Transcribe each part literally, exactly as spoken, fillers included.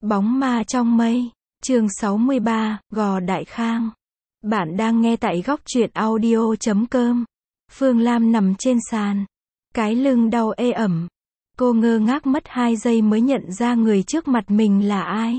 Bóng ma trong mây, chương sáu mươi ba, Gò Đại Khang. Bạn đang nghe tại góc truyện audio chấm com. Phương Lam nằm trên sàn, cái lưng đau ê ẩm. Cô ngơ ngác mất hai giây mới nhận ra người trước mặt mình là ai.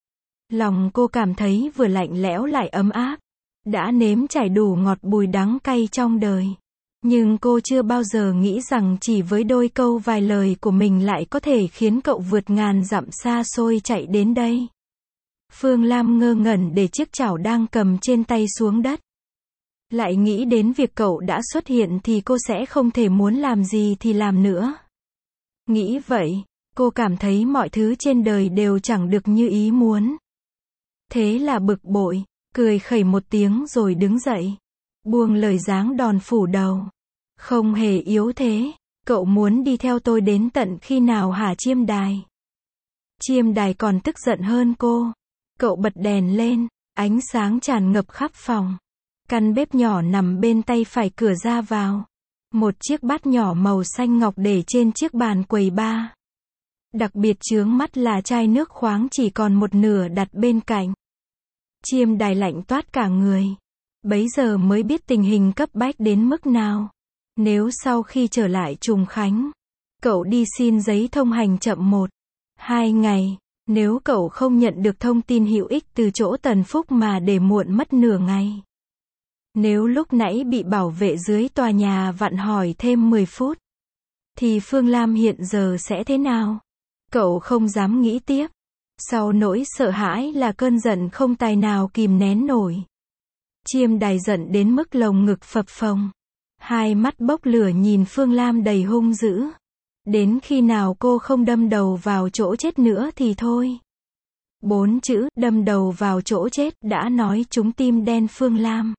Lòng cô cảm thấy vừa lạnh lẽo lại ấm áp. Đã nếm trải đủ ngọt bùi đắng cay trong đời. Nhưng cô chưa bao giờ nghĩ rằng chỉ với đôi câu vài lời của mình lại có thể khiến cậu vượt ngàn dặm xa xôi chạy đến đây. Phương Lam ngơ ngẩn để chiếc chảo đang cầm trên tay xuống đất. Lại nghĩ đến việc cậu đã xuất hiện thì cô sẽ không thể muốn làm gì thì làm nữa. Nghĩ vậy, cô cảm thấy mọi thứ trên đời đều chẳng được như ý muốn. Thế là bực bội, cười khẩy một tiếng rồi đứng dậy. Buông lời giáng đòn phủ đầu. Không hề yếu thế, cậu muốn đi theo tôi đến tận khi nào hả Chiêm Đài? Chiêm Đài còn tức giận hơn cô. Cậu bật đèn lên, ánh sáng tràn ngập khắp phòng. Căn bếp nhỏ nằm bên tay phải cửa ra vào. Một chiếc bát nhỏ màu xanh ngọc để trên chiếc bàn quầy bar. Đặc biệt chướng mắt là chai nước khoáng chỉ còn một nửa đặt bên cạnh. Chiêm Đài lạnh toát cả người. Bấy giờ mới biết tình hình cấp bách đến mức nào. Nếu sau khi trở lại Trùng Khánh, cậu đi xin giấy thông hành chậm một, hai ngày, nếu cậu không nhận được thông tin hữu ích từ chỗ Tần Phúc mà để muộn mất nửa ngày. Nếu lúc nãy bị bảo vệ dưới tòa nhà vặn hỏi thêm mười phút, thì Phương Lam hiện giờ sẽ thế nào? Cậu không dám nghĩ tiếp. Sau nỗi sợ hãi là cơn giận không tài nào kìm nén nổi. Chiêm Đài giận đến mức lồng ngực phập phồng. Hai mắt bốc lửa nhìn Phương Lam đầy hung dữ. Đến khi nào cô không đâm đầu vào chỗ chết nữa thì thôi. Bốn chữ, đâm đầu vào chỗ chết, đã nói trúng tim đen Phương Lam.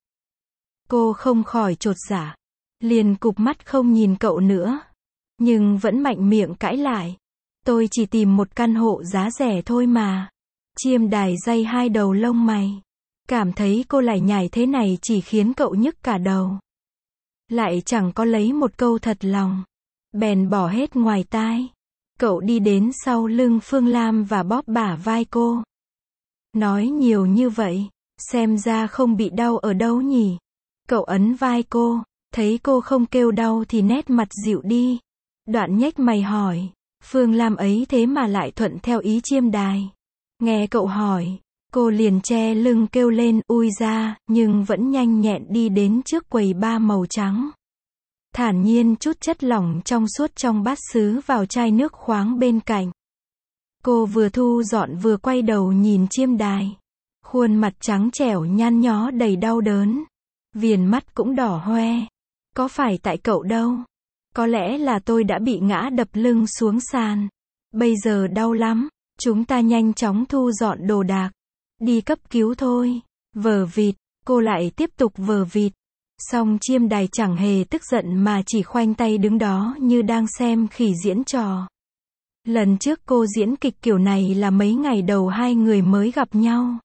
Cô không khỏi chột dạ. Liền cụp mắt không nhìn cậu nữa. Nhưng vẫn mạnh miệng cãi lại. Tôi chỉ tìm một căn hộ giá rẻ thôi mà. Chiêm Đài day hai đầu lông mày. Cảm thấy cô lải nhải thế này chỉ khiến cậu nhức cả đầu. Lại chẳng có lấy một câu thật lòng. Bèn bỏ hết ngoài tai. Cậu đi đến sau lưng Phương Lam và bóp bả vai cô. Nói nhiều như vậy, xem ra không bị đau ở đâu nhỉ. Cậu ấn vai cô, thấy cô không kêu đau thì nét mặt dịu đi. Đoạn nhếch mày hỏi, Phương Lam ấy thế mà lại thuận theo ý Chiêm Đài. Nghe cậu hỏi, cô liền che lưng kêu lên ui ra, nhưng vẫn nhanh nhẹn đi đến trước quầy bar màu trắng. Thản nhiên chút chất lỏng trong suốt trong bát sứ vào chai nước khoáng bên cạnh. Cô vừa thu dọn vừa quay đầu nhìn Chiêm Đài. Khuôn mặt trắng trẻo nhăn nhó đầy đau đớn. Viền mắt cũng đỏ hoe. Có phải tại cậu đâu. Có lẽ là tôi đã bị ngã đập lưng xuống sàn. Bây giờ đau lắm. Chúng ta nhanh chóng thu dọn đồ đạc. Đi cấp cứu thôi. Vờ vịt, cô lại tiếp tục vờ vịt. Song Chiêm Đài chẳng hề tức giận mà chỉ khoanh tay đứng đó như đang xem khỉ diễn trò. Lần trước cô diễn kịch kiểu này là mấy ngày đầu hai người mới gặp nhau.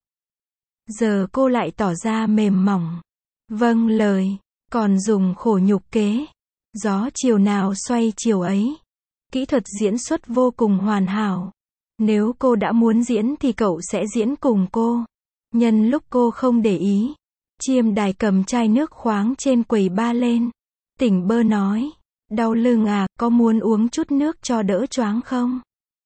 Giờ cô lại tỏ ra mềm mỏng. Vâng lời, còn dùng khổ nhục kế. Gió chiều nào xoay chiều ấy. Kỹ thuật diễn xuất vô cùng hoàn hảo. Nếu cô đã muốn diễn thì cậu sẽ diễn cùng cô. Nhân lúc cô không để ý, Chiêm Đài cầm chai nước khoáng trên quầy bar lên. Tỉnh bơ nói, đau lưng à, có muốn uống chút nước cho đỡ choáng không?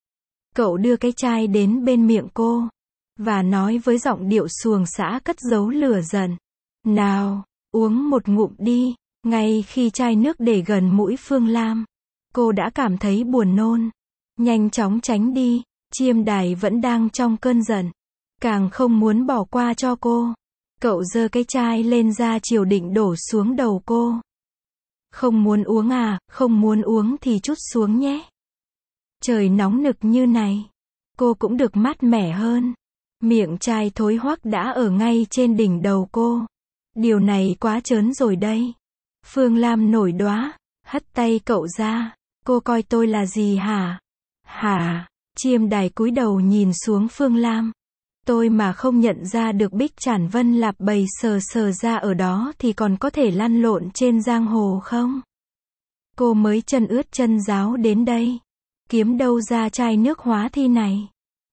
Cậu đưa cái chai đến bên miệng cô, và nói với giọng điệu xuồng xã cất giấu lửa giận. Nào, uống một ngụm đi. Ngay khi chai nước để gần mũi Phương Lam, cô đã cảm thấy buồn nôn. Nhanh chóng tránh đi, Chiêm Đài vẫn đang trong cơn giận. Càng không muốn bỏ qua cho cô. Cậu giơ cái chai lên ra chiều định đổ xuống đầu cô. Không muốn uống à, không muốn uống thì chút xuống nhé. Trời nóng nực như này, cô cũng được mát mẻ hơn. Miệng chai thối hoắc đã ở ngay trên đỉnh đầu cô. Điều này quá trớn rồi đây. Phương Lam nổi đoá, hất tay cậu ra. Cô coi tôi là gì hả? Hả? Chiêm Đài cúi đầu nhìn xuống Phương Lam. Tôi mà không nhận ra được Bích Trản Vân Lạp bầy sờ sờ ra ở đó thì còn có thể lăn lộn trên giang hồ không? Cô mới chân ướt chân ráo đến đây. Kiếm đâu ra chai nước hóa thi này?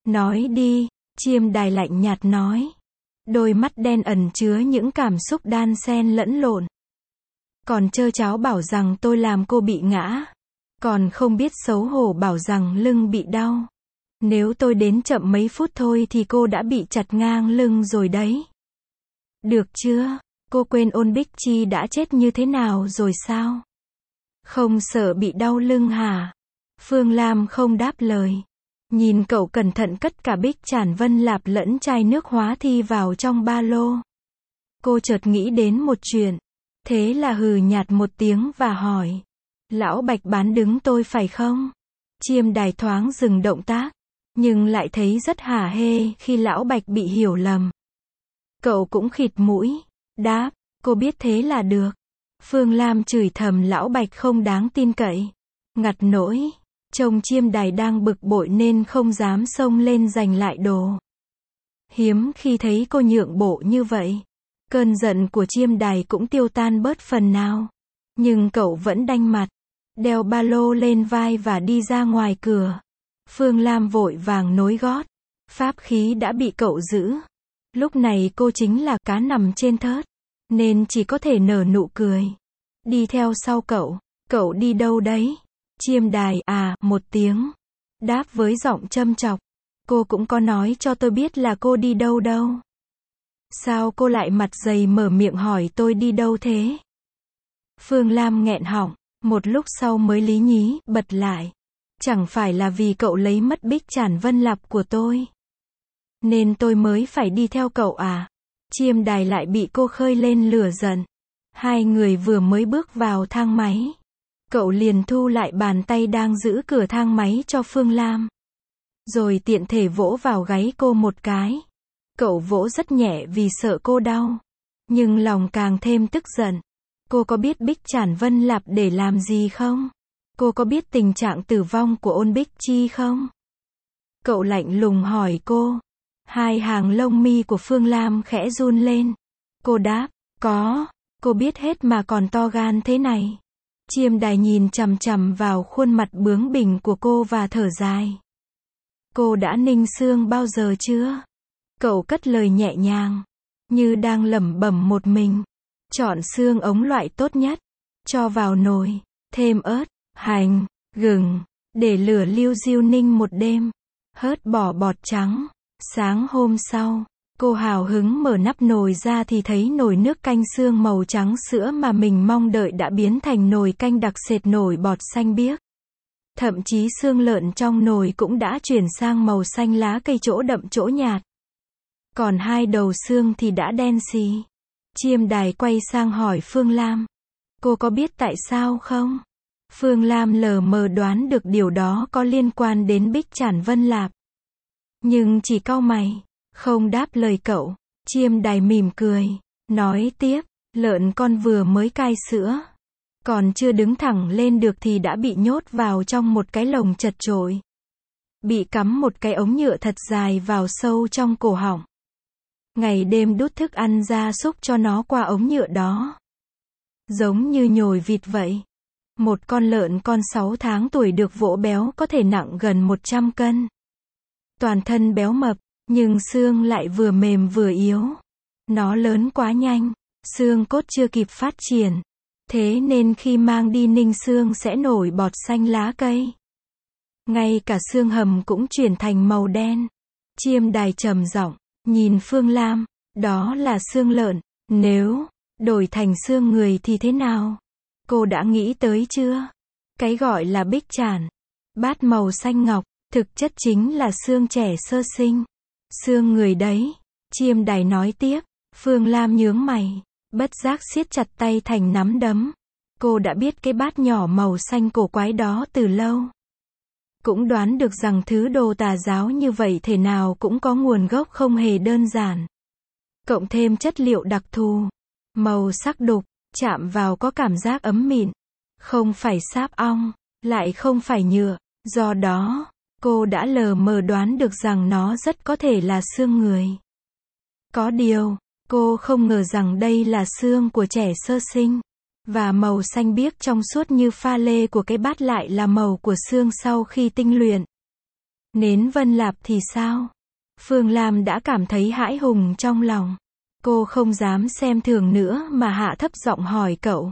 Nói đi, chiêm đài lạnh nhạt nói. Đôi mắt đen ẩn chứa những cảm xúc đan xen lẫn lộn. Còn trơ tráo bảo rằng tôi làm cô bị ngã. Còn không biết xấu hổ bảo rằng lưng bị đau. Nếu tôi đến chậm mấy phút thôi thì cô đã bị chặt ngang lưng rồi đấy. Được chưa? Cô quên Ôn Bích Chi đã chết như thế nào rồi sao? Không sợ bị đau lưng hả? Phương Lam không đáp lời. Nhìn cậu cẩn thận cất cả Bích Trản Vân Lạp lẫn chai nước hóa thi vào trong ba lô. Cô chợt nghĩ đến một chuyện. Thế là hừ nhạt một tiếng và hỏi. Lão Bạch bán đứng tôi phải không? Chiêm đài thoáng dừng động tác. Nhưng lại thấy rất hả hê khi Lão Bạch bị hiểu lầm. Cậu cũng khịt mũi. Đáp, cô biết thế là được. Phương Lam chửi thầm Lão Bạch không đáng tin cậy. Ngặt nỗi. Trông chiêm đài đang bực bội nên không dám xông lên giành lại đồ. Hiếm khi thấy cô nhượng bộ như vậy. Cơn giận của chiêm đài cũng tiêu tan bớt phần nào. Nhưng cậu vẫn đanh mặt. Đeo ba lô lên vai và đi ra ngoài cửa. Phương Lam vội vàng nối gót. Pháp khí đã bị cậu giữ. Lúc này cô chính là cá nằm trên thớt. Nên chỉ có thể nở nụ cười. Đi theo sau cậu. Cậu đi đâu đấy? Chiêm đài à, một tiếng. Đáp với giọng châm chọc. Cô cũng có nói cho tôi biết là cô đi đâu đâu. Sao cô lại mặt dày mở miệng hỏi tôi đi đâu thế? Phương Lam nghẹn họng. Một lúc sau mới lý nhí, bật lại. Chẳng phải là vì cậu lấy mất Bích Trản Vân Lạp của tôi. Nên tôi mới phải đi theo cậu à? Chiêm đài lại bị cô khơi lên lửa giận. Hai người vừa mới bước vào thang máy. Cậu liền thu lại bàn tay đang giữ cửa thang máy cho Phương Lam. Rồi tiện thể vỗ vào gáy cô một cái. Cậu vỗ rất nhẹ vì sợ cô đau. Nhưng lòng càng thêm tức giận. Cô có biết Bích Trản Vân Lạp để làm gì không? Cô có biết tình trạng tử vong của Ôn Bích Chi không? Cậu lạnh lùng hỏi cô. Hai hàng lông mi của Phương Lam khẽ run lên. Cô đáp, có, cô biết hết mà còn to gan thế này. Chiêm đài nhìn chằm chằm vào khuôn mặt bướng bỉnh của cô và thở dài. Cô đã ninh xương bao giờ chưa? Cậu cất lời nhẹ nhàng, như đang lẩm bẩm một mình. Chọn xương ống loại tốt nhất, cho vào nồi, thêm ớt, hành, gừng, để lửa liu riu ninh một đêm, hớt bỏ bọt trắng. Sáng hôm sau, cô hào hứng mở nắp nồi ra thì thấy nồi nước canh xương màu trắng sữa mà mình mong đợi đã biến thành nồi canh đặc sệt nổi bọt xanh biếc. Thậm chí xương lợn trong nồi cũng đã chuyển sang màu xanh lá cây chỗ đậm chỗ nhạt. Còn hai đầu xương thì đã đen xì. Chiêm đài quay sang hỏi Phương Lam. Cô có biết tại sao không? Phương Lam lờ mờ đoán được điều đó có liên quan đến Bích Trản Vân Lạp. Nhưng chỉ cau mày, không đáp lời cậu. Chiêm đài mỉm cười, nói tiếp, lợn con vừa mới cai sữa. Còn chưa đứng thẳng lên được thì đã bị nhốt vào trong một cái lồng chật chội. Bị cắm một cái ống nhựa thật dài vào sâu trong cổ họng. Ngày đêm đút thức ăn gia súc cho nó qua ống nhựa đó. Giống như nhồi vịt vậy. Một con lợn con sáu tháng tuổi được vỗ béo có thể nặng gần một trăm cân. Toàn thân béo mập, nhưng xương lại vừa mềm vừa yếu. Nó lớn quá nhanh, xương cốt chưa kịp phát triển. Thế nên khi mang đi ninh xương sẽ nổi bọt xanh lá cây. Ngay cả xương hầm cũng chuyển thành màu đen. Chiêm đài trầm giọng, nhìn Phương Lam, đó là xương lợn, nếu đổi thành xương người thì thế nào? Cô đã nghĩ tới chưa? Cái gọi là bích trản, bát màu xanh ngọc, thực chất chính là xương trẻ sơ sinh. Xương người đấy. Chiêm đài nói tiếp. Phương Lam nhướng mày, bất giác siết chặt tay thành nắm đấm. Cô đã biết cái bát nhỏ màu xanh cổ quái đó từ lâu. Cũng đoán được rằng thứ đồ tà giáo như vậy thể nào cũng có nguồn gốc không hề đơn giản. Cộng thêm chất liệu đặc thù, màu sắc đục, chạm vào có cảm giác ấm mịn. Không phải sáp ong, lại không phải nhựa. Do đó, cô đã lờ mờ đoán được rằng nó rất có thể là xương người. Có điều, cô không ngờ rằng đây là xương của trẻ sơ sinh. Và màu xanh biếc trong suốt như pha lê của cái bát lại là màu của xương sau khi tinh luyện. Nến Vân Lạp thì sao? Phương Lam đã cảm thấy hãi hùng trong lòng. Cô không dám xem thường nữa mà hạ thấp giọng hỏi cậu.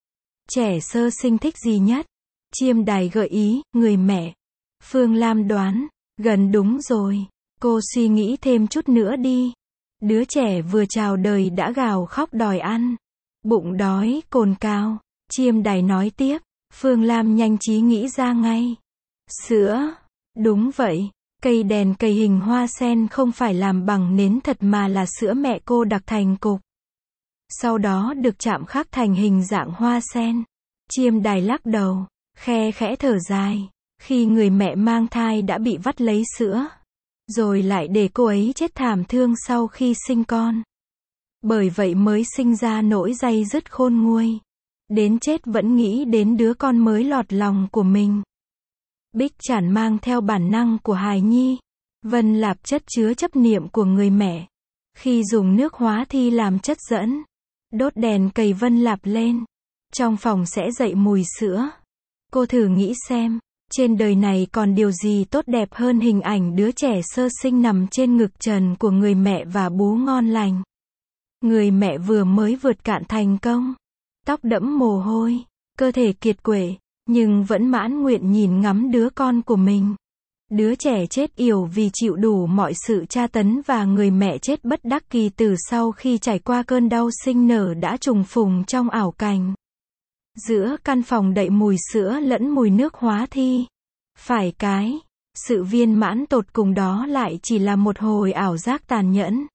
Trẻ sơ sinh thích gì nhất? Chiêm Đài gợi ý, người mẹ. Phương Lam đoán, gần đúng rồi. Cô suy nghĩ thêm chút nữa đi. Đứa trẻ vừa chào đời đã gào khóc đòi ăn. Bụng đói, cồn cào. Chiêm Đài nói tiếp. Phương Lam nhanh trí nghĩ ra ngay. Sữa. Đúng vậy. Cây đèn cầy hình hoa sen không phải làm bằng nến thật mà là sữa mẹ cô đặc thành cục. Sau đó được chạm khắc thành hình dạng hoa sen. Chiêm Đài lắc đầu, khe khẽ thở dài. Khi người mẹ mang thai đã bị vắt lấy sữa, rồi lại để cô ấy chết thảm thương sau khi sinh con. Bởi vậy mới sinh ra nỗi day dứt khôn nguôi. Đến chết vẫn nghĩ đến đứa con mới lọt lòng của mình. Bích Trản mang theo bản năng của hài nhi. Vân Lạp chất chứa chấp niệm của người mẹ. Khi dùng nước hóa thi làm chất dẫn, đốt đèn cầy Vân Lạp lên, trong phòng sẽ dậy mùi sữa. Cô thử nghĩ xem, trên đời này còn điều gì tốt đẹp hơn hình ảnh đứa trẻ sơ sinh nằm trên ngực trần của người mẹ và bú ngon lành. Người mẹ vừa mới vượt cạn thành công, tóc đẫm mồ hôi, cơ thể kiệt quệ, nhưng vẫn mãn nguyện nhìn ngắm đứa con của mình. Đứa trẻ chết yểu vì chịu đủ mọi sự tra tấn và người mẹ chết bất đắc kỳ tử sau khi trải qua cơn đau sinh nở đã trùng phùng trong ảo cảnh. Giữa căn phòng đậy mùi sữa lẫn mùi nước hóa thi. Phải cái, sự viên mãn tột cùng đó lại chỉ là một hồi ảo giác tàn nhẫn.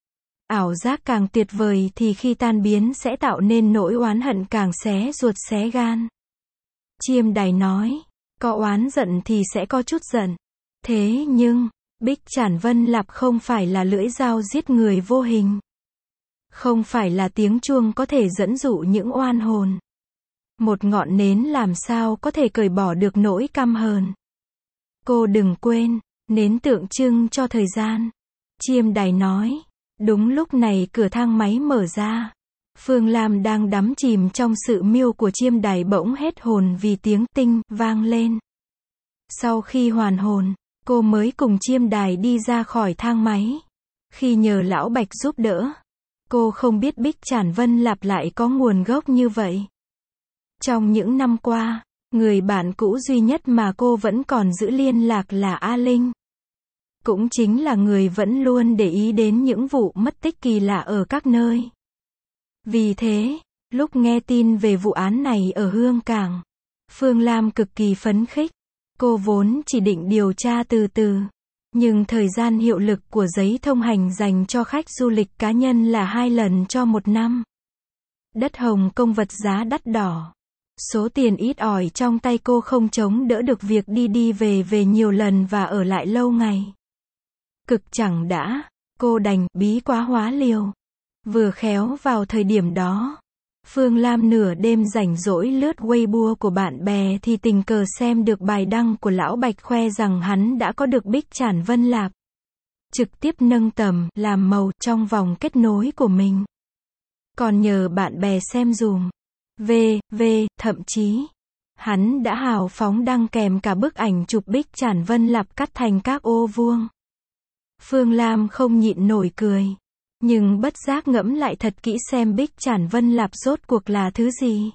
Ảo giác càng tuyệt vời thì khi tan biến sẽ tạo nên nỗi oán hận càng xé ruột xé gan. Chiêm Đài nói, có oán giận thì sẽ có chút giận. Thế nhưng, Bích Trản Vân Lạp không phải là lưỡi dao giết người vô hình. Không phải là tiếng chuông có thể dẫn dụ những oan hồn. Một ngọn nến làm sao có thể cởi bỏ được nỗi căm hờn. Cô đừng quên, nến tượng trưng cho thời gian. Chiêm Đài nói. Đúng lúc này cửa thang máy mở ra. Phương Lam đang đắm chìm trong sự miêu của Chiêm Đài bỗng hết hồn vì tiếng tinh vang lên. Sau khi hoàn hồn, cô mới cùng Chiêm Đài đi ra khỏi thang máy. Khi nhờ Lão Bạch giúp đỡ, cô không biết Bích Trản Vân Lạp lại có nguồn gốc như vậy. Trong những năm qua, người bạn cũ duy nhất mà cô vẫn còn giữ liên lạc là A Linh. Cũng chính là người vẫn luôn để ý đến những vụ mất tích kỳ lạ ở các nơi. Vì thế, lúc nghe tin về vụ án này ở Hương Cảng, Phương Lam cực kỳ phấn khích. Cô vốn chỉ định điều tra từ từ. Nhưng thời gian hiệu lực của giấy thông hành dành cho khách du lịch cá nhân là hai lần cho một năm. Đất Hồng Kông vật giá đắt đỏ. Số tiền ít ỏi trong tay cô không chống đỡ được việc đi đi về về nhiều lần và ở lại lâu ngày. Cực chẳng đã, cô đành bí quá hóa liều. Vừa khéo vào thời điểm đó, Phương Lam nửa đêm rảnh rỗi lướt Weibo của bạn bè thì tình cờ xem được bài đăng của Lão Bạch khoe rằng hắn đã có được Bích Trản Vân Lạp. Trực tiếp nâng tầm, làm màu trong vòng kết nối của mình. Còn nhờ bạn bè xem dùm. V, V, thậm chí, hắn đã hào phóng đăng kèm cả bức ảnh chụp Bích Trản Vân Lạp cắt thành các ô vuông. Phương Lam không nhịn nổi cười. Nhưng bất giác ngẫm lại thật kỹ xem Bích Trản Vân Lạp rốt cuộc là thứ gì.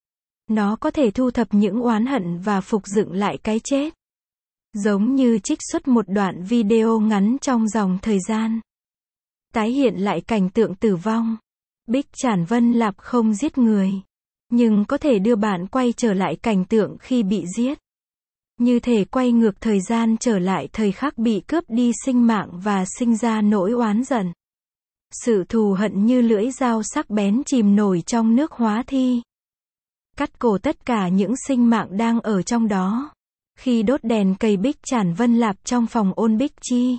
Nó có thể thu thập những oán hận và phục dựng lại cái chết. Giống như trích xuất một đoạn video ngắn trong dòng thời gian. Tái hiện lại cảnh tượng tử vong. Bích Trản Vân Lạp không giết người. Nhưng có thể đưa bạn quay trở lại cảnh tượng khi bị giết. Như thể quay ngược thời gian trở lại thời khắc bị cướp đi sinh mạng và sinh ra nỗi oán giận. Sự thù hận như lưỡi dao sắc bén chìm nổi trong nước hóa thi. Cắt cổ tất cả những sinh mạng đang ở trong đó. Khi đốt đèn cầy Bích Trản Vân Lạp trong phòng Ôn Bích Chi.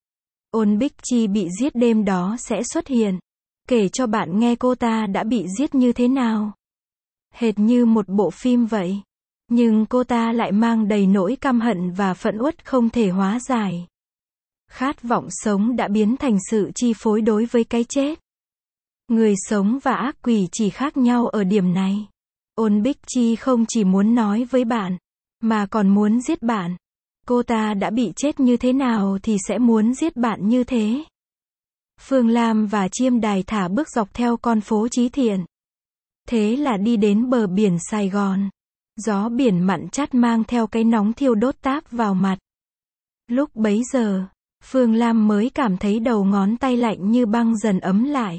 Ôn Bích Chi bị giết đêm đó sẽ xuất hiện. Kể cho bạn nghe cô ta đã bị giết như thế nào. Hệt như một bộ phim vậy. Nhưng cô ta lại mang đầy nỗi căm hận và phẫn uất không thể hóa giải. Khát vọng sống đã biến thành sự chi phối đối với cái chết. Người sống và ác quỷ chỉ khác nhau ở điểm này. Ôn Bích Chi không chỉ muốn nói với bạn, mà còn muốn giết bạn. cô ta đã bị chết như thế nào thì sẽ muốn giết bạn như thế. Phương Lam và Chiêm Đài thả bước dọc theo con phố Chí Thiện. Thế là đi đến bờ biển Sài Gòn. Gió biển mặn chát mang theo cái nóng thiêu đốt táp vào mặt. Lúc bấy giờ, Phương Lam mới cảm thấy đầu ngón tay lạnh như băng dần ấm lại.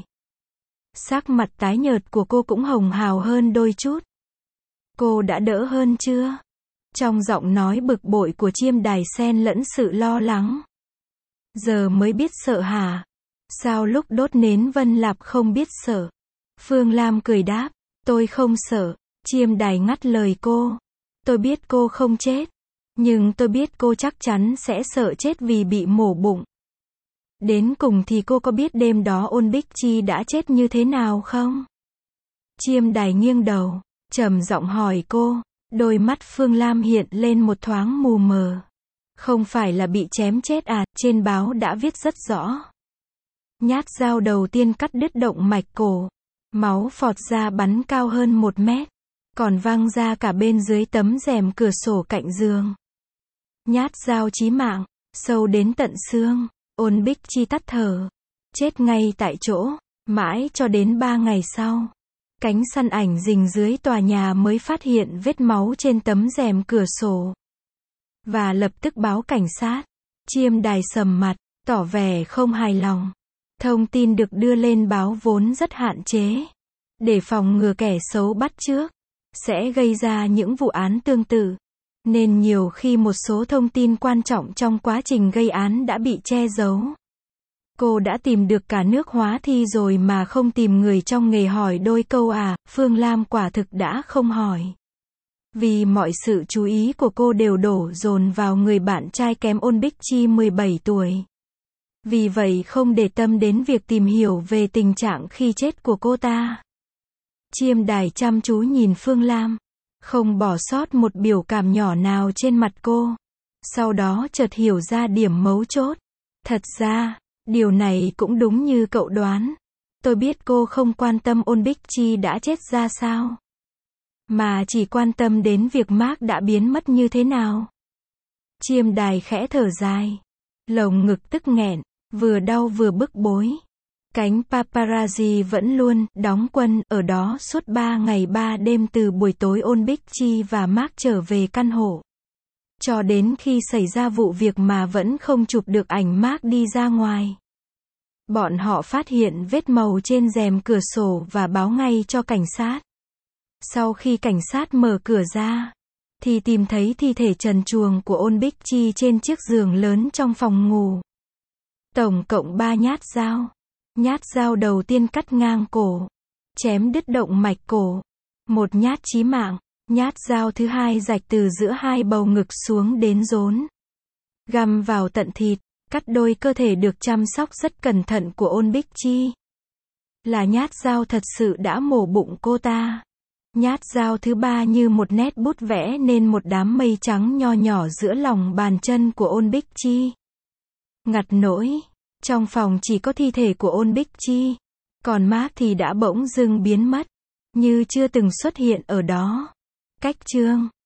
Sắc mặt tái nhợt của cô cũng hồng hào hơn đôi chút. Cô đã đỡ hơn chưa? Trong giọng nói bực bội của Chiêm Đài xen lẫn sự lo lắng. Giờ mới biết sợ hả? Sao lúc đốt nến Vân Lạp không biết sợ? Phương Lam cười đáp, tôi không sợ. Chiêm Đài ngắt lời cô. Tôi biết cô không chết. Nhưng tôi biết cô chắc chắn sẽ sợ chết vì bị mổ bụng. Đến cùng thì cô có biết đêm đó Ôn Bích Chi đã chết như thế nào không? Chiêm Đài nghiêng đầu, trầm giọng hỏi cô. Đôi mắt Phương Lam hiện lên một thoáng mù mờ. Không phải là bị chém chết à, trên báo đã viết rất rõ. Nhát dao đầu tiên cắt đứt động mạch cổ. Máu phọt ra bắn cao hơn một mét. Còn văng ra cả bên dưới tấm rèm cửa sổ cạnh giường. Nhát dao chí mạng, sâu đến tận xương. Ôn Bích Chi tắt thở. Chết ngay tại chỗ. Mãi cho đến ba ngày sau. Cánh săn ảnh rình dưới tòa nhà mới phát hiện vết máu trên tấm rèm cửa sổ. Và lập tức báo cảnh sát. Chiêm Đài sầm mặt, tỏ vẻ không hài lòng. Thông tin được đưa lên báo vốn rất hạn chế. Để phòng ngừa kẻ xấu bắt chước, sẽ gây ra những vụ án tương tự. Nên nhiều khi một số thông tin quan trọng trong quá trình gây án đã bị che giấu. Cô đã tìm được cả nước hóa thi rồi mà không tìm người trong nghề hỏi đôi câu à? Phương Lam quả thực đã không hỏi. Vì mọi sự chú ý của cô đều đổ dồn vào người bạn trai kém Ôn Bích Chi mười bảy tuổi. Vì vậy không để tâm đến việc tìm hiểu về tình trạng khi chết của cô ta. Chiêm Đài chăm chú nhìn Phương Lam, không bỏ sót một biểu cảm nhỏ nào trên mặt cô. Sau đó chợt hiểu ra điểm mấu chốt. Thật ra, điều này cũng đúng như cậu đoán. Tôi biết cô không quan tâm Ôn Bích Chi đã chết ra sao, mà chỉ quan tâm đến việc Mark đã biến mất như thế nào. Chiêm Đài khẽ thở dài. Lồng ngực tức nghẹn, vừa đau vừa bức bối. Cánh paparazzi vẫn luôn đóng quân ở đó suốt ba ngày ba đêm từ buổi tối Ôn Bích Chi và Mark trở về căn hộ. Cho đến khi xảy ra vụ việc mà vẫn không chụp được ảnh Mark đi ra ngoài. Bọn họ phát hiện vết màu trên rèm cửa sổ và báo ngay cho cảnh sát. Sau khi cảnh sát mở cửa ra, thì tìm thấy thi thể trần truồng của Ôn Bích Chi trên chiếc giường lớn trong phòng ngủ. Tổng cộng ba nhát dao. Nhát dao đầu tiên cắt ngang cổ, chém đứt động mạch cổ. Một nhát chí mạng. Nhát dao thứ hai rạch từ giữa hai bầu ngực xuống đến rốn. Găm vào tận thịt, cắt đôi cơ thể được chăm sóc rất cẩn thận của Ôn Bích Chi. Là nhát dao thật sự đã mổ bụng cô ta. Nhát dao thứ ba như một nét bút vẽ nên một đám mây trắng nho nhỏ giữa lòng bàn chân của Ôn Bích Chi. Ngặt nỗi, trong phòng chỉ có thi thể của Ôn Bích Chi, còn Mark thì đã bỗng dưng biến mất, như chưa từng xuất hiện ở đó. Cách chương